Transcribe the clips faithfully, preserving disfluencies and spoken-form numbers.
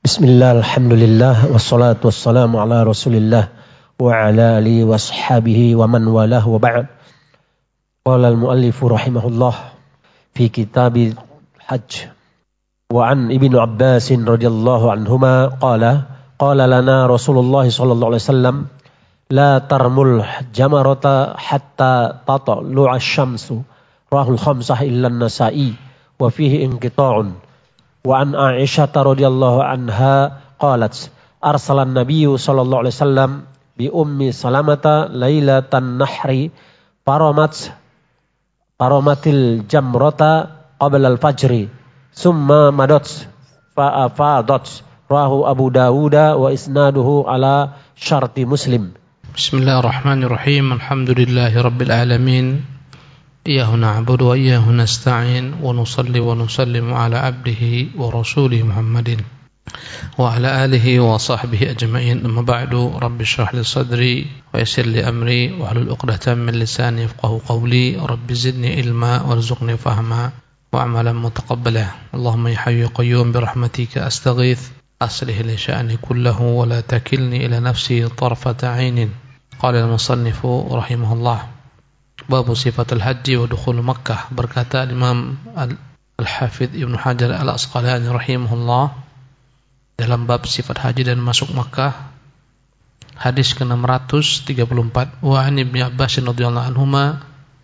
Bismillah, alhamdulillah, wassalatu wassalamu ala rasulillah wa ala alihi wa ashabihi wa man walah wa ba'd. Qala al-muallifu rahimahullah fi kitabil hajj. Wa an ibnu Abbas radhiyallahu anhuma qala qala lana Rasulullah sallallahu alaihi wasallam la tarmul jamarata hatta tatlu'a asy-syamsu rahul khamsah illa an-nasa'i wa fihi inqita'un. Wa an Aisyah radhiyallahu anha qalat arsalan nabiyyu sallallahu alaihi wasallam bi ummi Salamata lailatan nahri paramat paramatil jamrata qabla al-fajri summa madat fa afadat rahu Abu Dawud wa isnaduhu ala syarti Muslim. Bismillahirrahmanirrahim. Alhamdulillahi rabbil alamin. Iyyahu na'budu wa iyyahu nasta'in wa nusalli wa nusallimu ala abdihi wa rasulih Muhammadin wa ala alihi wa sahbihi ajma'in. Amma ba'du, rabbi shrah li sadri wa yassir li amri wa hlul 'uqdatam min lisani yafqahu qawli. Rabbi zidni ilma warzuqni fahma wa 'amalan mutaqabbala. Allahumma ya hayyu ya qayyum bi rahmatika astaghits aslih li sha'ni kullahu wa la takilni ila nafsi tarfata 'ainin. Qala al-musannifu rahimahullah, Babu sifatul haji wa dukhul Makkah. Berkata Imam Al-Hafidh Ibnu Hajar Al-Asqalani rahimahullah dalam bab sifat haji dan masuk Makkah, hadis ke enam ratus tiga puluh empat. Wa an Ibnu Abbas radhiyallahu anhuma,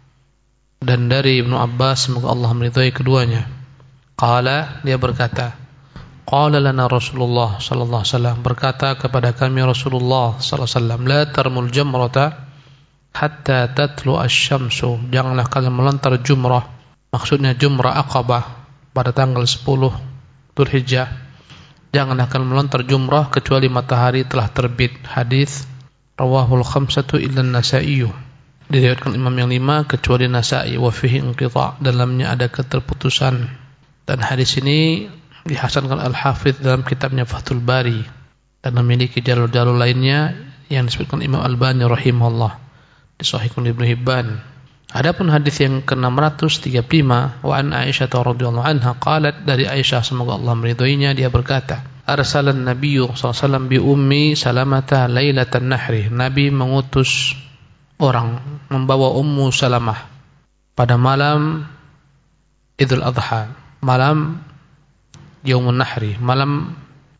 dan dari Ibnu Abbas semoga Allah meridhai keduanya, qala, dia berkata, qala lana Rasulullah sallallahu alaihi wasallam, berkata kepada kami Rasulullah sallallahu alaihi wasallam, la tarmul jamrata hatta tatlu asy-syamsu, janganlah kalian melontar jumrah, maksudnya jumrah Aqabah pada tanggal sepuluh Dzulhijjah, janganlah kalian melontar jumrah kecuali matahari telah terbit. Hadis rawahul khamsatu illa an-Nasa'i, diriwayatkan imam yang lima kecuali Nasa'i. Wa fihi inqita', dalamnya ada keterputusan. Dan hadis ini dihasankan Al-Hafidh dalam kitabnya Fathul Bari dan memiliki jalur-jalur lainnya yang disebutkan Imam Albani rahimahullah, disahihkan Ibnu Hibban. Adapun hadis yang ke enam ratus tiga puluh lima, wa an Aisyah radhiyallahu anha qalat, dari Aisyah semoga Allah meridhoinya, dia berkata, arsalan nabiyyu sallallahu alaihi wasallam bi ummi Salamata lailatan nahri, Nabi mengutus orang membawa Ummu Salamah pada malam Idul Adha, malam Yaumun Nahri, malam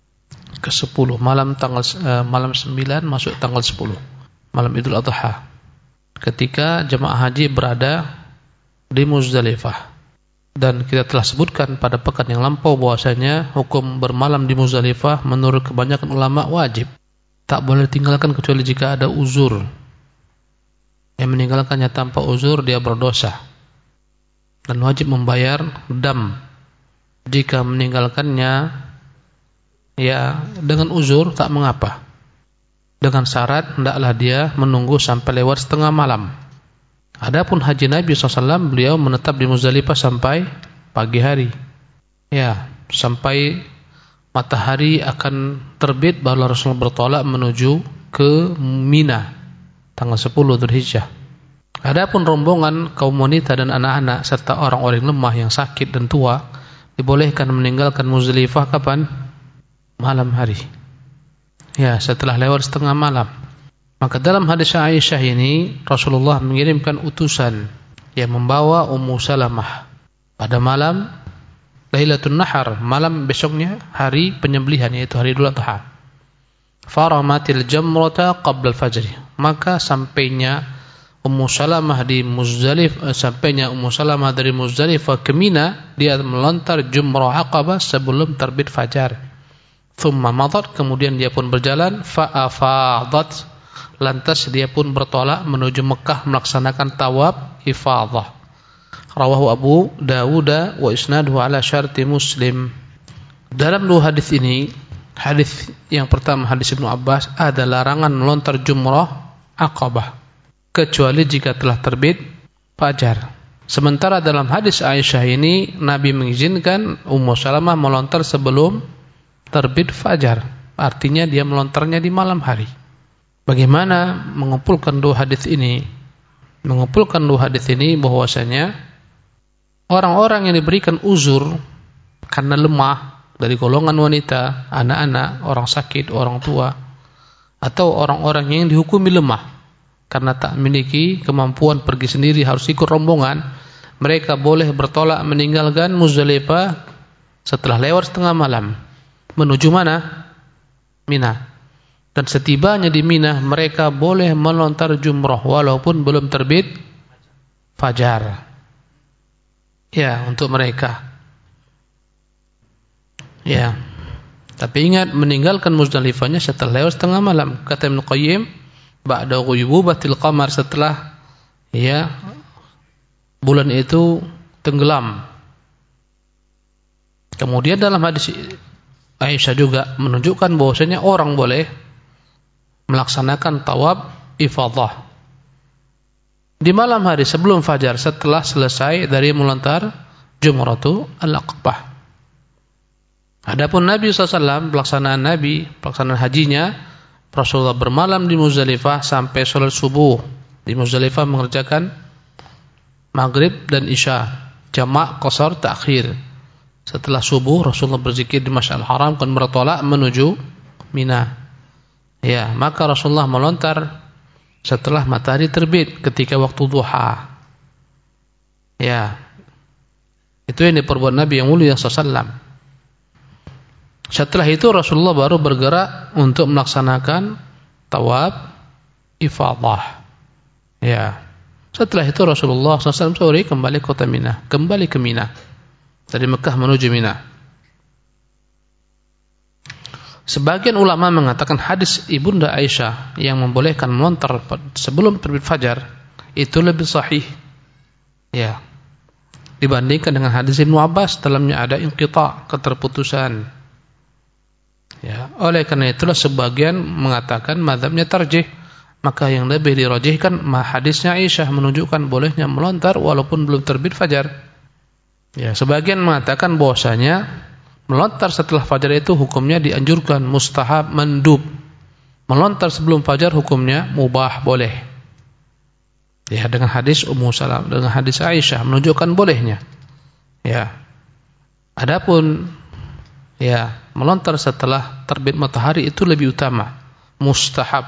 ke sepuluh, malam tanggal uh, malam sembilan masuk tanggal sepuluh, malam Idul Adha, ketika jemaah haji berada di Muzdalifah. Dan kita telah sebutkan pada pekan yang lampau bahwasanya hukum bermalam di Muzdalifah menurut kebanyakan ulama wajib, tak boleh ditinggalkan kecuali jika ada uzur. Yang meninggalkannya tanpa uzur dia berdosa dan wajib membayar dam. Jika meninggalkannya ya dengan uzur tak mengapa, dengan syarat hendaklah dia menunggu sampai lewat setengah malam. Adapun haji Nabi shallallahu alaihi wasallam, beliau menetap di Muzdalifah sampai pagi hari, ya, sampai matahari akan terbit baru Rasulullah bertolak menuju ke Mina tanggal sepuluh Dzulhijjah. Adapun rombongan kaum wanita dan anak-anak serta orang-orang lemah yang sakit dan tua dibolehkan meninggalkan Muzdalifah kapan? Malam hari, ya, setelah lewat setengah malam. Maka dalam hadis Aisyah ini Rasulullah mengirimkan utusan yang membawa Ummu Salamah pada malam Lailatul Nahar, malam besoknya hari penyembelihan, yaitu hari Idul Adha. Faramatil jamrata qabla al-fajr, maka sampainya Ummu Salamah di Muzdalifah, sampainya Ummu Salamah dari Muzdalifah ke Mina, dia melontar jumrah Aqabah sebelum terbit fajar. Thumma madat, kemudian dia pun berjalan, fa'afadat, lantas dia pun bertolak menuju Mekah melaksanakan tawaf ifadah. Rawahu Abu Dawud wa isnaduhu ala syarti Muslim. Dalam dua hadis ini, hadis yang pertama hadis Ibnu Abbas, ada larangan melontar jumrah Aqabah kecuali jika telah terbit fajar. Sementara dalam hadis Aisyah ini Nabi mengizinkan Ummu Salamah melontar sebelum terbit fajar, artinya dia melontarnya di malam hari. Bagaimana mengumpulkan dua hadis ini? Mengumpulkan dua hadis ini bahwasanya orang-orang yang diberikan uzur karena lemah, dari golongan wanita, anak-anak, orang sakit, orang tua, atau orang-orang yang dihukumi lemah karena tak memiliki kemampuan pergi sendiri, harus ikut rombongan, mereka boleh bertolak meninggalkan Muzdalifah setelah lewat setengah malam menuju mana? Mina. Dan setibanya di Mina mereka boleh melontar jumrah walaupun belum terbit fajar. Ya, untuk mereka. Ya. Tapi ingat, meninggalkan Muzdalifahnya setelah lewat setengah malam. Kata Ibnu Qayyim, ba'da ghuyubatil qamar, setelah ya bulan itu tenggelam. Kemudian dalam hadis Aisyah juga menunjukkan bahwasanya orang boleh melaksanakan tawaf ifadah di malam hari sebelum fajar setelah selesai dari melontar Jumratul Aqabah. Adapun Nabi shallallahu alaihi wasallam, pelaksanaan Nabi, pelaksanaan hajinya, Rasulullah bermalam di Muzdalifah sampai sholat subuh. Di Muzdalifah mengerjakan maghrib dan isya, jamak qasar ta'khir. Setelah subuh Rasulullah berzikir di Masjidil Haram dan bertolak menuju Mina. Ya, maka Rasulullah melontar setelah matahari terbit ketika waktu duha. Ya. Itu yang diperbuat Nabi yang mulia shallallahu alaihi wasallam. Setelah itu Rasulullah baru bergerak untuk melaksanakan tawaf ifadah. Ya. Setelah itu Rasulullah shallallahu alaihi wasallam sore kembali ke kota Mina, kembali ke Mina. Dari Mekah menuju Mina. Sebagian ulama mengatakan hadis Ibunda Aisyah yang membolehkan melontar sebelum terbit fajar itu lebih sahih. Ya. Dibandingkan dengan hadis Ibnu Abbas, dalamnya ada inqita', keterputusan. Ya, oleh karena itulah sebagian mengatakan mazhabnya tarjih, maka yang lebih dirajihkan hadisnya Aisyah menunjukkan bolehnya melontar walaupun belum terbit fajar. Ya, sebagian mengatakan bahwasanya melontar setelah fajar itu hukumnya dianjurkan, mustahab, mandub. Melontar sebelum fajar hukumnya mubah, boleh. Ya, dengan hadis Ummu Salam, dengan hadis Aisyah menunjukkan bolehnya. Ya. Adapun ya, melontar setelah terbit matahari itu lebih utama, mustahab.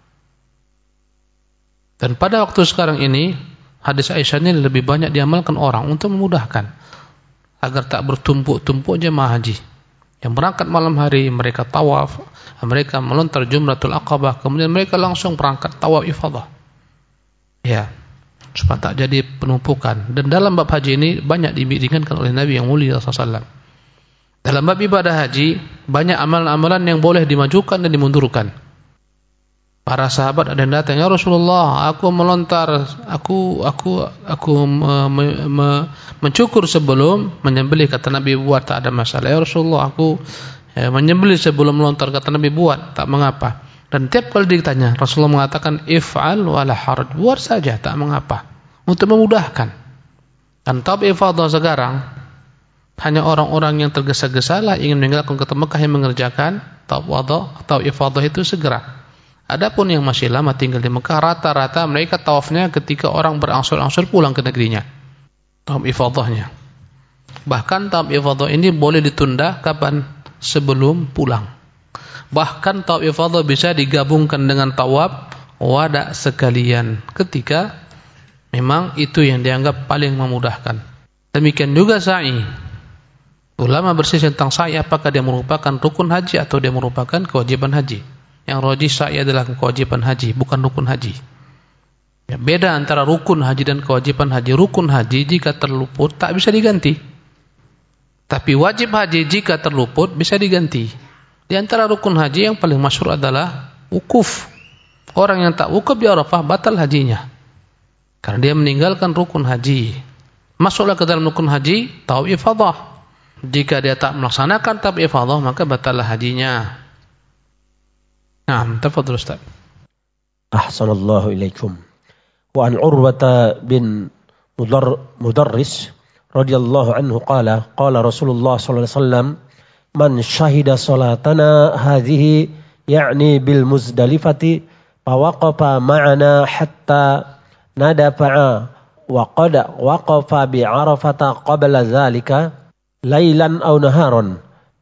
Dan pada waktu sekarang ini hadis Aisyah ini lebih banyak diamalkan orang untuk memudahkan agar tak bertumpuk-tumpuk jemaah haji. Yang berangkat malam hari mereka tawaf, mereka melontar Jumratul Aqabah, kemudian mereka langsung berangkat tawaf ifadah. Ya, supaya tak jadi penumpukan. Dan dalam bab haji ini banyak dibimbingkan oleh Nabi yang mulia sallallahu alaihi wasallam. Dalam bab ibadah haji banyak amalan-amalan yang boleh dimajukan dan dimundurkan. Para sahabat ada yang datang, ya Rasulullah, aku melontar, aku aku aku me, me, me, mencukur sebelum menyembelih, kata Nabi, buat, tak ada masalah. Ya Rasulullah, aku ya, menyembelih sebelum melontar, kata Nabi, buat, tak mengapa. Dan tiap kali ditanya, Rasulullah mengatakan if'al wala haraj, buat saja, tak mengapa, untuk memudahkan. Dan tawaf ifadah sekarang hanya orang-orang yang tergesa-gesa lah ingin meninggalkan kota Mekah yang mengerjakan tawaf ifadah atau ifadah itu segera. Adapun yang masih lama tinggal di Mekah, rata-rata mereka tawafnya ketika orang berangsur-angsur pulang ke negerinya. Tawaf ifadahnya. Bahkan tawaf ifadah ini boleh ditunda kapan? Sebelum pulang. Bahkan tawaf ifadah bisa digabungkan dengan tawaf wada sekalian ketika memang itu yang dianggap paling memudahkan. Demikian juga sa'i. Ulama berselisih tentang sa'i, apakah dia merupakan rukun haji atau dia merupakan kewajiban haji. Yang rajih sa'i adalah kewajiban haji, bukan rukun haji. Ya, beda antara rukun haji dan kewajiban haji. Rukun haji jika terluput tak bisa diganti. Tapi wajib haji jika terluput bisa diganti. Di antara rukun haji yang paling masyhur adalah wukuf. Orang yang tak wukuf di Arafah batal hajinya, karena dia meninggalkan rukun haji. Masuklah ke dalam rukun haji tawaf ifadah. Jika dia tak melaksanakan tawaf ifadah, maka batallah hajinya. Naam, tafadhal Ustaz. Ahsanallahu ilaikum. Wa an Urwata bin Mudar Mudarris radhiyallahu anhu qala qala Rasulullah sallallahu alaihi wasallam man syahida salatana hadhihi ya'ni bil Muzdalifati fawaqafa ma'ana hatta nadafa'a wa qad waqafa bi Arafata qabla dhalika lailan aw naharan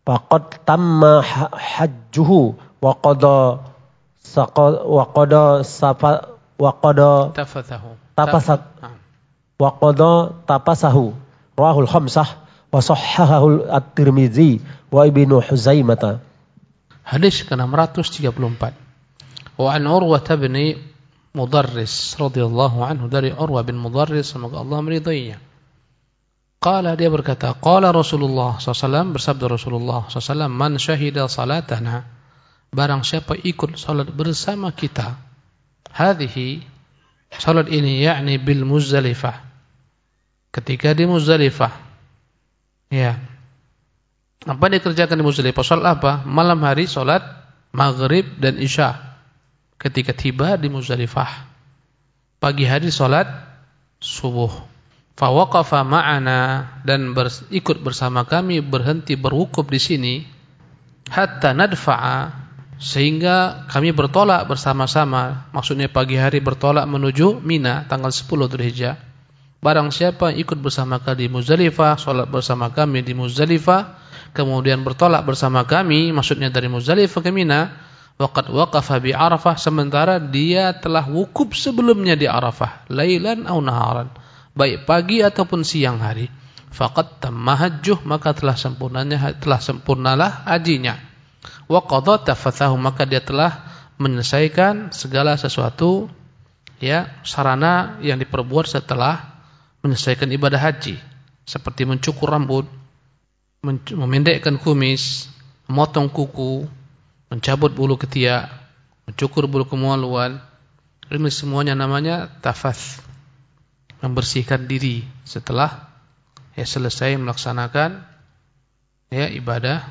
faqad tamma hajjuhu wa qada wa qada safa wa qada tafathahu tapasat wa qada tapasahu rawahul khamsah wa sahhahahu at-Tirmizi wa Ibnu Huzaimah. Hadis ke enam ratus tiga puluh empat. Wa an Urwah bin Mudarris radhiyallahu anhu, dari Urwah bin Mudarris, semoga Allah meridainya. Qala, dia berkata, qala Rasulullah sallallahu alaihi wasallam, bersabda Rasulullah sallallahu alaihi wasallam, man syahida salatana, barang siapa ikut salat bersama kita, hadhihi, salat ini yakni bil Muzdalifah, ketika di Muzdalifah. Ya. Apa dikerjakan di Muzdalifah? Salat apa? Malam hari salat maghrib dan isya ketika tiba di Muzdalifah. Pagi hari salat subuh. Fa waqafa ma'ana, dan ber, ikut bersama kami, berhenti berwukuf di sini, hatta nadfa'a, sehingga kami bertolak bersama-sama. Maksudnya pagi hari bertolak menuju Mina tanggal sepuluh Dzulhijjah. Barang siapa ikut bersama kami di Muzdalifah, salat bersama kami di Muzdalifah, kemudian bertolak bersama kami, maksudnya dari Muzdalifah ke Mina, waqad waqafa bi Arafah, sementara dia telah wukuf sebelumnya di Arafah, lailan aw naharan, baik pagi ataupun siang hari, faqad tamma hajjuh, maka telah sempurnanya telah sempurnalah hajinya. Wa qada tafathahu, maka dia telah menyelesaikan segala sesuatu, ya, sarana yang diperbuat setelah menyelesaikan ibadah haji, seperti mencukur rambut, memendekkan kumis, memotong kuku, mencabut bulu ketiak, mencukur bulu kemaluan. Ini semuanya namanya tafath, membersihkan diri setelah ya selesai melaksanakan ya ibadah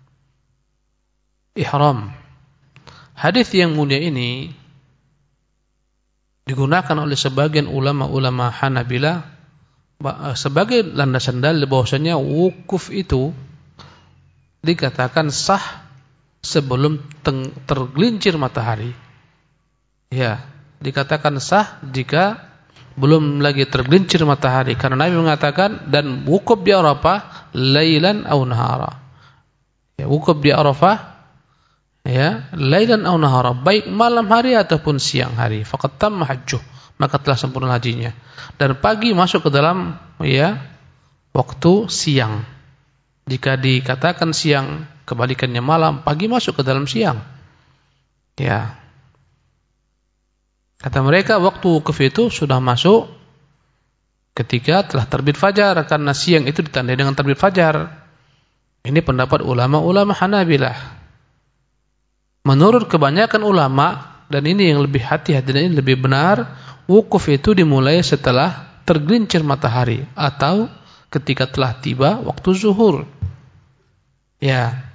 ihram. Hadis yang mulia ini digunakan oleh sebagian ulama-ulama Hanabilah sebagai landasan dalil bahwasanya wukuf itu dikatakan sah sebelum tergelincir matahari. Ya, dikatakan sah jika belum lagi tergelincir matahari, karena Nabi mengatakan, dan wukuf di Arafah lailan aw nahara. Ya, wukuf di Arafah ya lailan aw nahara, baik malam hari ataupun siang hari. Faqad tamma hajjuh, maka telah sempurna hajinya. Dan pagi masuk ke dalam ya waktu siang. Jika dikatakan siang, kebalikannya malam, pagi masuk ke dalam siang. Ya. Kata mereka, waktu wukuf itu sudah masuk ketika telah terbit fajar, karena siang itu ditandai dengan terbit fajar. Ini pendapat ulama-ulama Hanabilah. Menurut kebanyakan ulama, dan ini yang lebih hati-hati dan ini lebih benar, wukuf itu dimulai setelah tergelincir matahari atau ketika telah tiba waktu zuhur. Ya.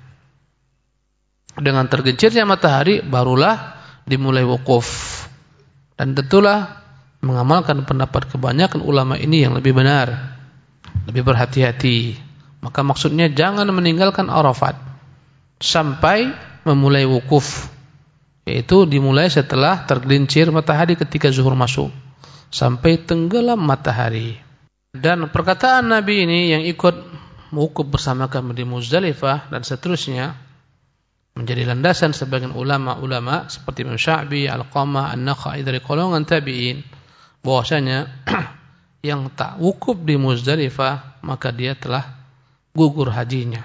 Dengan tergelincirnya matahari barulah dimulai wukuf. Dan tentulah mengamalkan pendapat kebanyakan ulama ini yang lebih benar, lebih berhati-hati. Maka maksudnya jangan meninggalkan Arafat sampai memulai wukuf, yaitu dimulai setelah tergelincir matahari ketika zuhur masuk sampai tenggelam matahari. Dan perkataan Nabi ini yang ikut wukuf bersama kami di Muzdalifah dan seterusnya menjadi landasan sebagian ulama-ulama seperti Imam Sya'bi, Al-Qamah, An-Nakhai dari golongan tabi'in, bahwasanya yang tak wukuf di Muzdalifah maka dia telah gugur hajinya.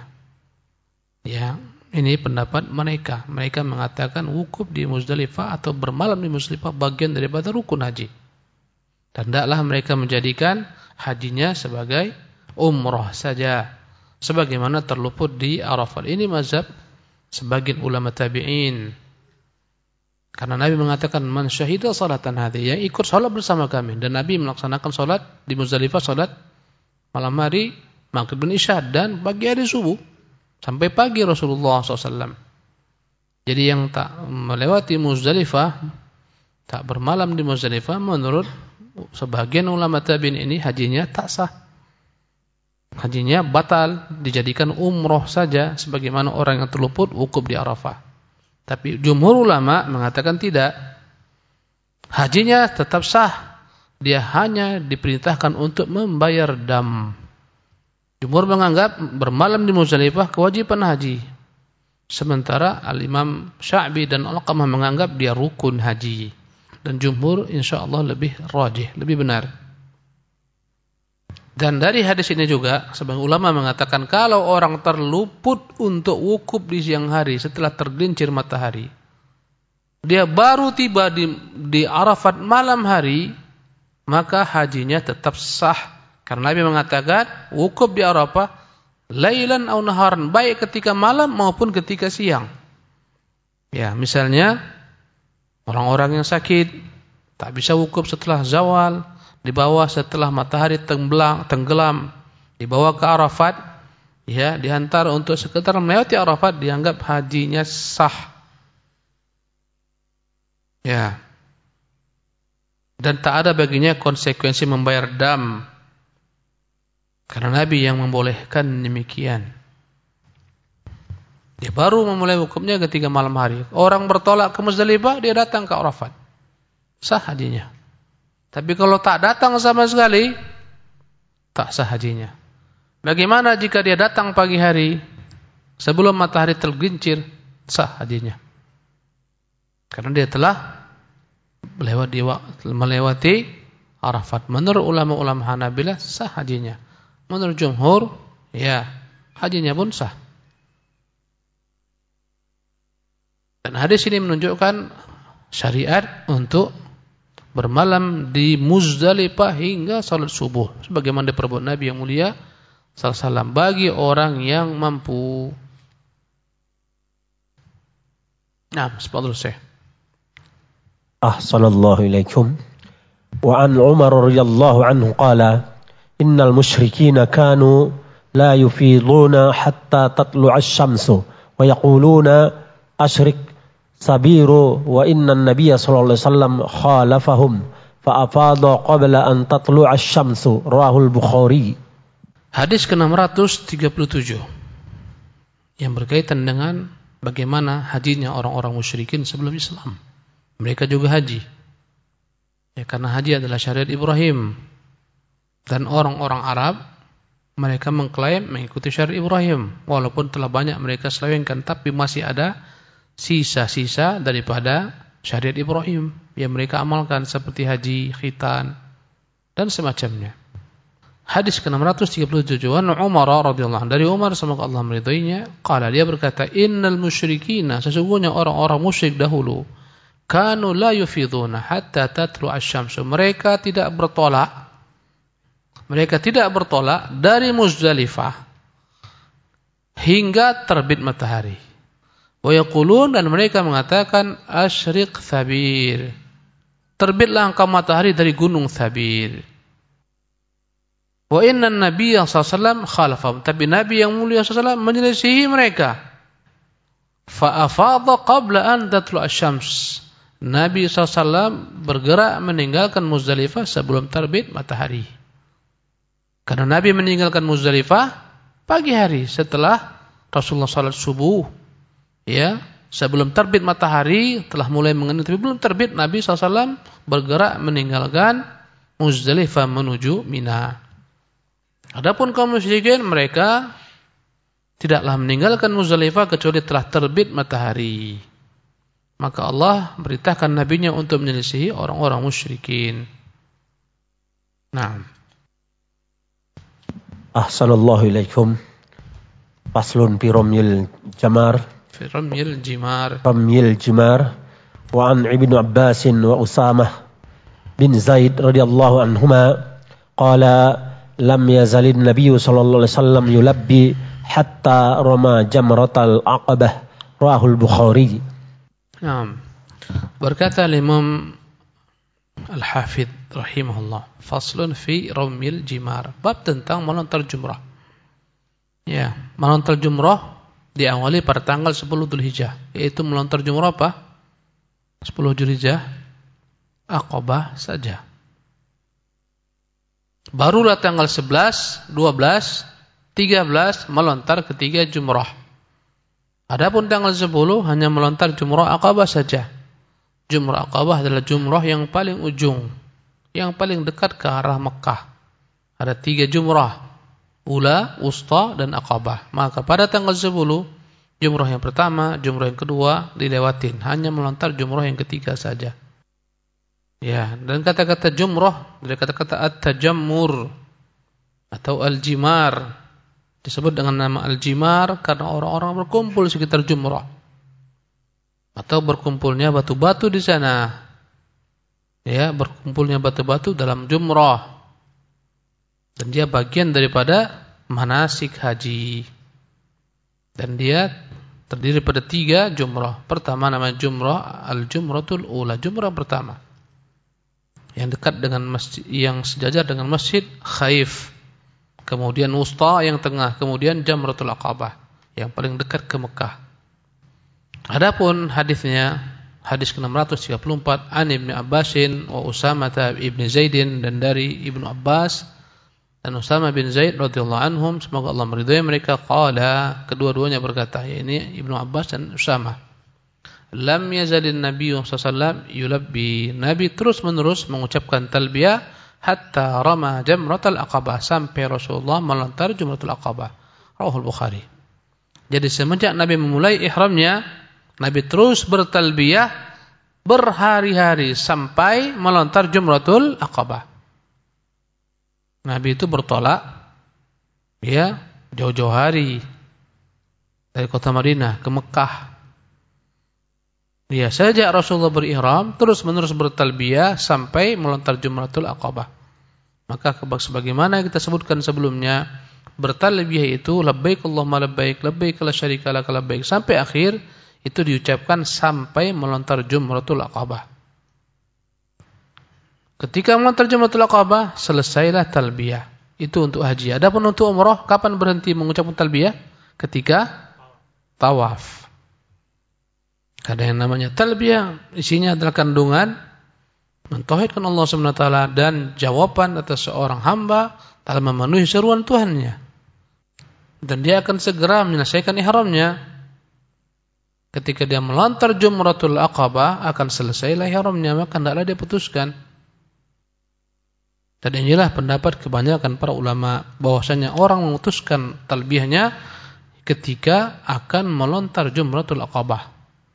Ya, ini pendapat mereka. Mereka mengatakan wukuf di Muzdalifah atau bermalam di Muzdalifah bagian daripada rukun haji. Dan hendaklah mereka menjadikan hajinya sebagai umrah saja, sebagaimana terluput di Arafah. Ini mazhab sebagian ulama tabi'in. Karena Nabi mengatakan man syahida salatan hadhihi, yang ikut salat bersama kami, dan Nabi melaksanakan salat di Muzdalifah, salat malam hari, maghrib dan isya, dan pagi hari subuh sampai pagi Rasulullah shallallahu alaihi wasallam. Jadi yang tak melewati Muzdalifah, tak bermalam di Muzdalifah, menurut sebagian ulama tabi'in ini hajinya tak sah. Hajinya batal, dijadikan umroh saja sebagaimana orang yang terluput wukuf di Arafah. Tapi jumhur ulama mengatakan tidak. Hajinya tetap sah. Dia hanya diperintahkan untuk membayar dam. Jumhur menganggap bermalam di Muzdalifah kewajiban haji. Sementara Al-Imam Sya'bi dan Al-Qamah menganggap dia rukun haji. Dan jumhur insyaallah lebih rajih, lebih benar. Dan dari hadis ini juga sebagian ulama mengatakan kalau orang terluput untuk wukuf di siang hari setelah tergelincir matahari, dia baru tiba di, di Arafat malam hari, maka hajinya tetap sah. Karena Nabi mengatakan wukuf di Arafah lailan aw naharan, baik ketika malam maupun ketika siang. Ya, misalnya orang-orang yang sakit tak bisa wukuf setelah zawal, dibawa setelah matahari tenggelam, tenggelam, dibawa ke Arafat, ya, dihantar untuk sekedar melewati Arafat, dianggap hajinya sah. Ya. Dan tak ada baginya konsekuensi membayar dam. Karena Nabi yang membolehkan demikian. Dia baru memulai wukufnya ketika malam hari. Orang bertolak ke Muzdalifah, dia datang ke Arafat. Sah hajinya. Tapi kalau tak datang sama sekali, tak sah hajinya. Bagaimana jika dia datang pagi hari sebelum matahari tergelincir? Sah hajinya. Karena dia telah melewati, melewati Arafat. Menurut ulama-ulama Hanabilah sah hajinya. Menurut jumhur, ya, hajinya pun sah. Dan hadis ini menunjukkan syariat untuk bermalam di Muzdalifah hingga salat subuh, sebagaimana diperbuat Nabi yang mulia sallallahu alaihi wasallam bagi orang yang mampu. Nah, subhanallah Syekh. Ahsanallahu ilaikum. Wa an Umar radhiyallahu anhu qala innal musyrikina kanu la yufiduna hatta tatlu'a asy-syamsu wa yaquluna asyrik sabiru wa inna an-nabiyya sallallahu alaihi wasallam khalafahum fa afada qabla an tatlu'a asy-syamsu rawahul Bukhari. Hadis ke enam ratus tiga puluh tujuh yang berkaitan dengan bagaimana hajinya orang-orang musyrikin sebelum Islam. Mereka juga haji. Ya, karena haji adalah syariat Ibrahim. Dan orang-orang Arab, mereka mengklaim mengikuti syariat Ibrahim. Walaupun telah banyak mereka selewengkan, tapi masih ada sisa-sisa daripada syariat Ibrahim yang mereka amalkan seperti haji, khitan, dan semacamnya. Hadis ke enam ratus tiga puluh tujuh, an Umar radhiyallahu anhu, dari Umar semoga Allah meridhoinya, qala, dia berkata, innal musyrikina, sesungguhnya orang-orang musyrik dahulu, kanu la yufiduna hatta tatlu asy-syamsu, mereka tidak bertolak Mereka tidak bertolak dari Muzdalifah hingga terbit matahari. Wa yaqulun, dan mereka mengatakan asyriq thabir, terbitlah engkau matahari dari gunung Thabir. Wa inna an-nabiyya sallallahu alaihi wasallam khalafahum, tapi Nabi yang mulia sallallahu alaihi wasallam menyelisihi mereka. Fa afadha qabla an tatlu asy-syams, Nabi sallallahu alaihi wasallam bergerak meninggalkan Muzdalifah sebelum terbit matahari. Karena Nabi meninggalkan Muzdalifah pagi hari setelah Rasulullah salat subuh, ya, sebelum terbit matahari telah mulai mengenai, tapi belum terbit Nabi sallallahu alaihi wasallam bergerak meninggalkan Muzdalifah menuju Mina. Adapun kaum musyrikin, mereka tidaklah meninggalkan Muzdalifah kecuali telah terbit matahari. Maka Allah beritakan nabinya untuk menyelisihi orang-orang musyrikin. Nah, Ahsanallahu ilaikum. Faslun fi ramyil jamar. Fi ramyil jimar. Ramyil jimar. Wa an Ibnu Abbas wa Usamah bin Zaid radhiyallahu anhuma qala lam yazalin nabiyyu sallallahu alaihi wasallam yulabbi hatta rama jamratal aqabah. Rawahul Bukhari. Naam. Berkata Imam Al-Hafidh rahimahullah, faslun fi ramyil jimar, bab tentang melontar jumrah. Ya, melontar jumrah diawali pada tanggal sepuluh Dzulhijjah, yaitu melontar jumrah apa? sepuluh Dzulhijjah, Aqabah saja. Barulah tanggal sebelas, dua belas, tiga belas melontar ketiga jumrah. Adapun tanggal sepuluh hanya melontar jumrah Aqabah saja. Jumrah Aqabah adalah jumrah yang paling ujung, yang paling dekat ke arah Mekah. Ada tiga jumrah. ula, wusta, dan aqabah. Maka pada tanggal sepuluh, jumrah yang pertama, jumrah yang kedua dilewatin, hanya melontar jumrah yang ketiga saja. Ya, dan kata-kata jumrah dari kata-kata at-tajammur atau al-jimar, disebut dengan nama al-jimar karena orang-orang berkumpul sekitar jumrah atau berkumpulnya batu-batu di sana. Ya, berkumpulnya batu-batu dalam jumrah. Dan dia bagian daripada manasik haji. Dan dia terdiri pada tiga jumrah. Pertama nama jumrah al-jumratul ula, jumrah pertama. Yang dekat dengan masjid, yang sejajar dengan masjid Khaif. Kemudian wusta yang tengah, kemudian jamratul aqabah yang paling dekat ke Mekah. Adapun hadisnya, hadis ke enam ratus tiga puluh empat, an Ibnu Abbasin wa Usamah ibn Zaidin, dan dari Ibnu Abbas dan Usamah bin Zaid radhiyallahu anhum, semoga Allah meridhai mereka, qala, kedua-duanya berkata, yakni Ibnu Abbas dan Usamah, lam yazalin Nabi sallallahu alaihi wasallam yulabbi, Nabi terus-menerus mengucapkan talbiyah hatta rama jamratul aqabah, sampai Rasulullah melontar jamratul aqabah. Rawahul Bukhari. Jadi semenjak Nabi memulai ihramnya, Nabi terus bertalbiyah berhari-hari sampai melontar jamratul aqabah. Nabi itu bertolak ya jauh-jauh hari dari kota Madinah ke Mekah. Ya, sejak Rasulullah berihram terus-menerus bertalbiyah sampai melontar jamratul aqabah. Maka sebagaimana kita sebutkan sebelumnya, bertalbiyah itu labbaik Allahumma labbaik, labbaik la syarika lak labbaik, sampai akhir itu diucapkan sampai melontar jamratul aqabah. Ketika melontar jamratul aqabah, selesailah talbiyah. Itu untuk haji. Adapun untuk umrah, kapan berhenti mengucapkan talbiyah? Ketika tawaf. Karena yang namanya talbiyah isinya adalah kandungan mentauhidkan Allah Subhanahu wa taala dan jawaban atas seorang hamba dalam memenuhi seruan Tuhannya. Dan dia akan segera menyelesaikan ihramnya. Ketika dia melontar jamratul aqabah, akan selesailah ihramnya, maka hendaklah dia putuskan. Dan inilah pendapat kebanyakan para ulama, bahwasanya orang memutuskan talbiyahnya ketika akan melontar jamratul aqabah.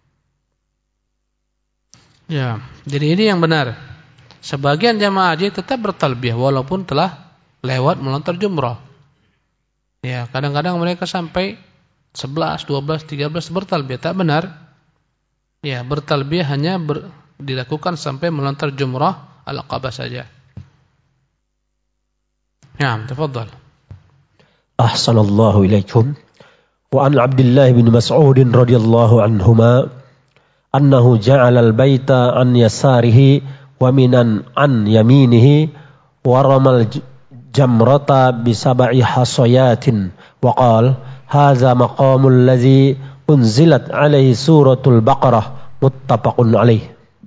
Ya, jadi ini yang benar. Sebagian jamaah haji tetap bertalbiyah walaupun telah lewat melontar jumrah. Ya, kadang-kadang mereka sampai sebelas, dua belas, tiga belas bertalbiyah. Tak benar. Ya, bertalbiyah hanya ber, dilakukan sampai melontar jumrah al-aqabah saja. Ya, tafadhal. Ahsanallahu ilaikum. Wa an Abdullah bin Mas'ud radhiyallahu anhuma annahu ja'ala al-baita an yasarihi wa minan an yaminihi wa ramal jamrata bi sab'i hasayatin wa qala hadza maqamul ladzi unzilat alaihi suratul baqarah muttafaqun alaih.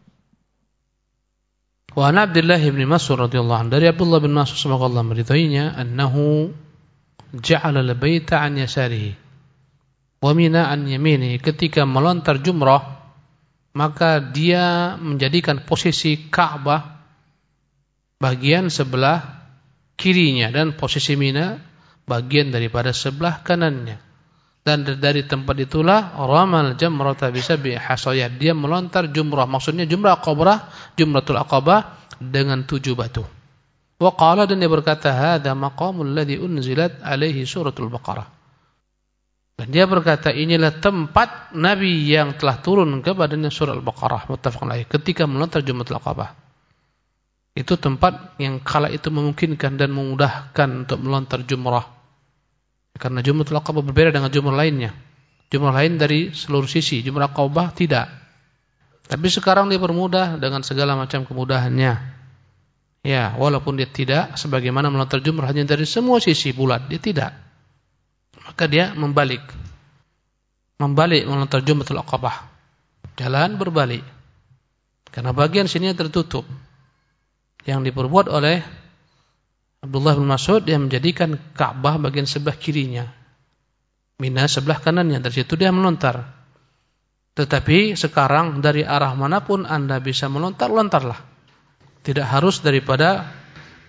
Wa an Abdullah bin Mas'ud radhiyallahu anhu, dari Abdullah bin Mas'ud semoga Allah meridainya, annahu ja'ala al-baita an yasarihi wa mina an yaminihi, ketika melontar jumrah maka dia menjadikan posisi Ka'bah bagian sebelah kirinya dan posisi Mina bagian daripada sebelah kanannya. Dan dari tempat itulah ramal jamrata bisab'i hasayat, dia melontar jumrah, maksudnya jumrah aqabah, jumratul aqabah dengan tujuh batu. Wa qala, dan dia berkata, hadza maqamul ladzi unzilat alaihi suratul baqarah. Dan dia berkata, inilah tempat Nabi yang telah turun kepadanya surah Al-Baqarah, muttafaqun alaih, ketika melontar jamratul aqabah. Itu tempat yang kala itu memungkinkan dan memudahkan untuk melontar jumrah. Karena jamratul aqabah berbeda dengan jumrah lainnya. Jumrah lain dari seluruh sisi, jumrah aqabah tidak. Tapi sekarang dia bermudah dengan segala macam kemudahannya. Ya, walaupun dia tidak sebagaimana melontar jumrah hanya dari semua sisi bulat, dia tidak. Maka dia membalik. Membalik melontar jamratul aqabah. Jalan berbalik. Karena bagian sini tertutup. Yang diperbuat oleh Abdullah bin Mas'ud, dia menjadikan Ka'bah bagian sebelah kirinya, Mina sebelah kanannya. Dari situ dia melontar. Tetapi sekarang dari arah manapun Anda bisa melontar, lontarlah. Tidak harus daripada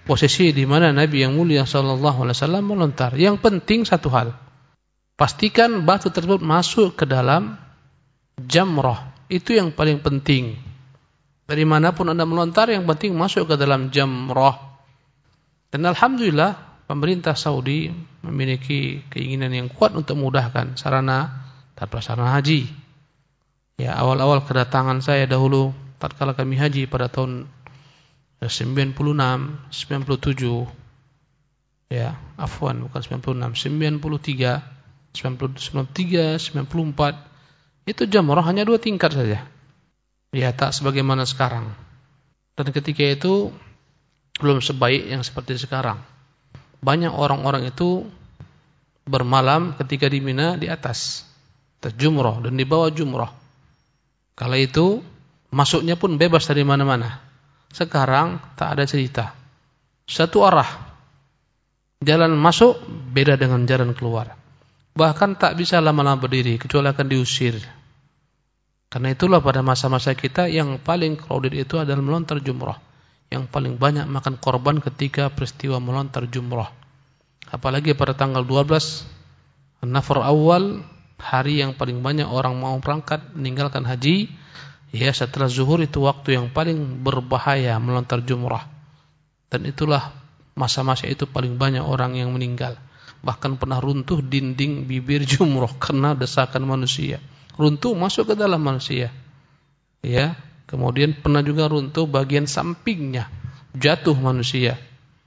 posisi di mana Nabi yang mulia sallallahu alaihi wasallam melontar. Yang penting satu hal, pastikan batu tersebut masuk ke dalam jamrah. Itu yang paling penting. Dari manapun Anda melontar, yang penting masuk ke dalam jamrah. Dan alhamdulillah pemerintah Saudi memiliki keinginan yang kuat untuk memudahkan sarana dan prasarana haji. Ya, awal-awal kedatangan saya dahulu tatkala kami haji pada tahun sembilan puluh enam, sembilan puluh tujuh. Ya, afwan bukan sembilan puluh enam, sembilan puluh tiga, sembilan puluh tiga, sembilan puluh empat. Itu jamrah hanya dua tingkat saja. Ya, tak sebagaimana sekarang. Dan ketika itu belum sebaik yang seperti sekarang. Banyak orang-orang itu bermalam ketika di Mina di atas, atas jumrah dan di bawah jumrah. Kala itu masuknya pun bebas dari mana-mana. Sekarang tak ada cerita. Satu arah. Jalan masuk beda dengan jalan keluar. Bahkan tak bisa lama-lama berdiri kecuali akan diusir. Karena itulah pada masa-masa kita yang paling crowded itu adalah melontar jumrah. Yang paling banyak makan korban ketika peristiwa melontar jumrah. Apalagi pada tanggal dua belas Nafar awal, hari yang paling banyak orang mau berangkat meninggalkan haji. Ya, setelah zuhur itu waktu yang paling berbahaya melontar jumrah. Dan itulah masa-masa itu paling banyak orang yang meninggal. Bahkan pernah runtuh dinding bibir jumrah karena desakan manusia. Runtuh masuk ke dalam manusia. Ya, kemudian pernah juga runtuh bagian sampingnya, jatuh manusia.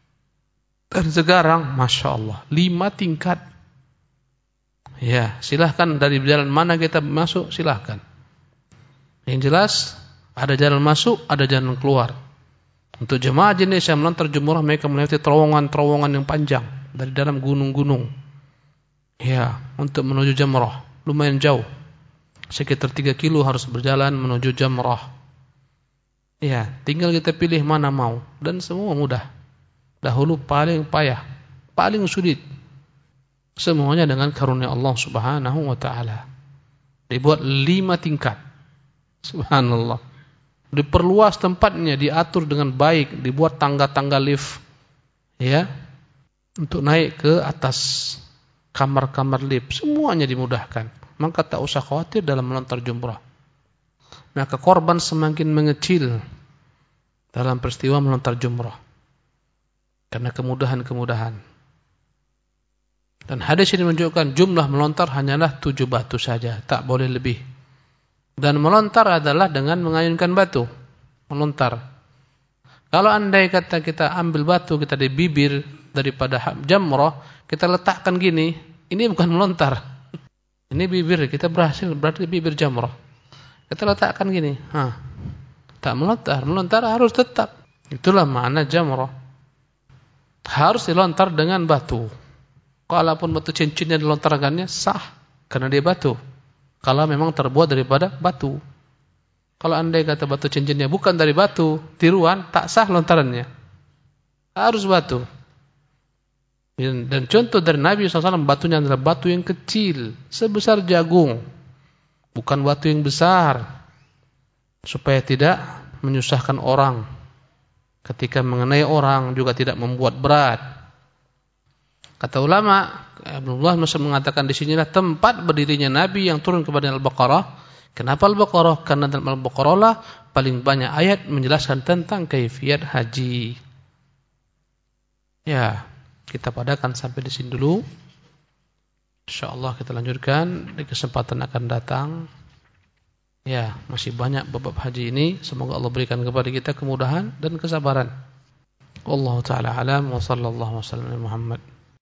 Dan sekarang, masya Allah, lima tingkat. Ya, silahkan dari jalan mana kita masuk, silahkan. Yang jelas, ada jalan masuk, ada jalan keluar. Untuk jemaah jenis yang melontar jumrah, mereka melewati terowongan-terowongan yang panjang dari dalam gunung-gunung. Ya, untuk menuju jamrah, lumayan jauh. Sekitar tiga kilo harus berjalan menuju jamrah. Ya, tinggal kita pilih mana mau. Dan semua mudah. Dahulu paling payah, paling sulit. Semuanya dengan karunia Allah subhanahu wa ta'ala. Dibuat lima tingkat. Subhanallah. Diperluas tempatnya, diatur dengan baik. Dibuat tangga-tangga lift. Ya, untuk naik ke atas kamar-kamar lift. Semuanya dimudahkan. Maka tak usah khawatir dalam melontar jumrah. Maka korban semakin mengecil dalam peristiwa melontar jumrah. Karena kemudahan-kemudahan. Dan hadis ini menunjukkan jumlah melontar hanyalah tujuh batu saja. Tak boleh lebih. Dan melontar adalah dengan mengayunkan batu. Melontar. Kalau andai kata kita ambil batu, kita di bibir daripada jamrah, kita letakkan gini, ini bukan melontar. Ini bibir, kita berhasil berarti bibir jamrah. Kita letakkan gini, ha. Tak melontar, melontar harus tetap. Itulah makna jamrah. Harus dilontar dengan batu. Kalaupun batu cincinnya dilontarkannya sah, karena dia batu. Kalau memang terbuat daripada batu. Kalau andai kata batu cincinnya bukan dari batu, tiruan, tak sah lontarannya. Harus batu. Dan contoh dari Nabi shallallahu alaihi wasallam, batunya adalah batu yang kecil, sebesar jagung. Bukan batu yang besar. Supaya tidak menyusahkan orang. Ketika mengenai orang juga tidak membuat berat. Kata ulama, Abdullah Mas'ud mengatakan di sinilah tempat berdirinya Nabi yang turun kepada Al-Baqarah. Kenapa Al-Baqarah? Karena dalam Al-Baqarah lah paling banyak ayat menjelaskan tentang kaifiyat haji. Ya, kita padakan sampai di sini dulu. Insyaallah kita lanjutkan di kesempatan akan datang. Ya, masih banyak bab haji ini. Semoga Allah berikan kepada kita kemudahan dan kesabaran. Wallahu taala alam wa sallallahu wasallam Muhammad.